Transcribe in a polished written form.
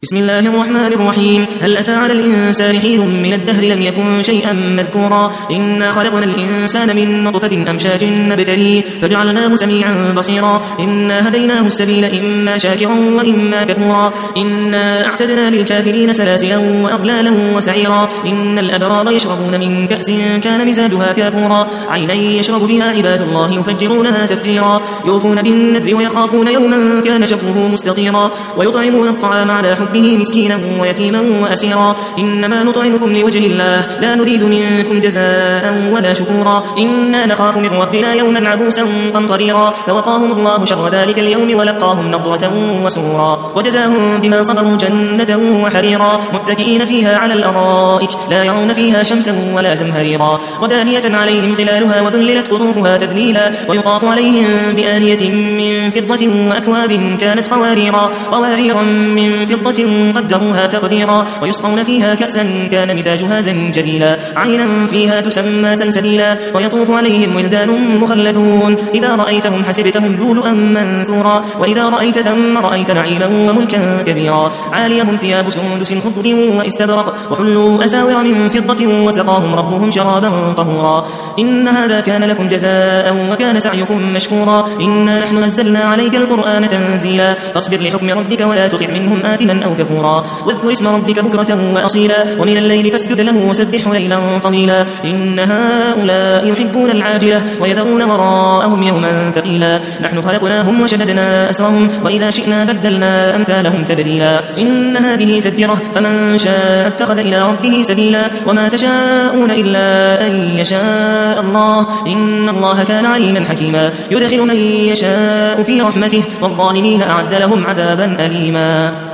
بسم الله الرحمن الرحيم. هل أتى على الإنسان حين من الدهر لم يكن شيئا مذكورا إنا خلقنا الإنسان من نطفة أمشاج نبتليه فجعلناه سميعا بصيرا إنا هديناه السبيل إما شاكرا وإما كفورا إنا أعتدنا للكافرين سلاسلا وأغلالا وسعيرا إن الأبرار يشربون من كأس كان مزاجها كافورا عينا يشرب بها عباد الله يفجرونها تفجيرا يوفون بالنذر ويخافون يوما كان شره مستطيرا ويطعمون الطعام على حبه مسكينا ويتيما وأسيرا إنما نطعمكم لوجه الله لا نريد منكم جزاء ولا شكورا إنا نخاف من ربنا يوما عبوسا قمطريرا فوقاهم الله شر ذلك اليوم ولقاهم نضرة وسرورا وجزاهم بما صبروا جنة وحريرا متكئين فيها على الأرائك لا يرون فيها شمسا ولا زمهريرا ودانية عليهم ظلالها وذللت قطوفها تذليلا ويطاف عليهم بآنية من فضة وأكواب كانت قواريرا من فضة قدروها تقديرا ويسقون فيها كأسا كان مزاجها زنجبيلا عينا فيها تسمى سلسبيلا ويطوف عليهم ولدان مخلدون إذا رأيتهم حسبتهم لؤلؤا منثورا وإذا رأيت ثم رأيت نعيما وملكا كبيرا عاليهم ثياب سندس خضر واستبرق وحلوا أساور من فضة وسقاهم ربهم شرابا طهورا إن هذا كان لكم جزاء وكان سعيكم مشكورا إنا نحن نزلنا عليك القرآن تنزيلا فاصبر لحكم ربك ولا تطع منهم آثما أو كفورا واذكر اسم ربك بكرة وأصيلا ومن الليل فاسجد له وسبحه ليلا طويلا إن هؤلاء يحبون العاجلة ويذرون وراءهم يوما ثقيلا نحن خلقناهم وشددنا أسرهم وإذا شئنا بدلنا أمثالهم تبديلا إن هذه تذكرة فمن شاء اتخذ إلى ربه سبيلا وما تشاءون إلا أن يشاء الله إن الله كان عليما حكيما يدخل من يشاء في رحمته والظالمين أعد لهم عذابا أليما.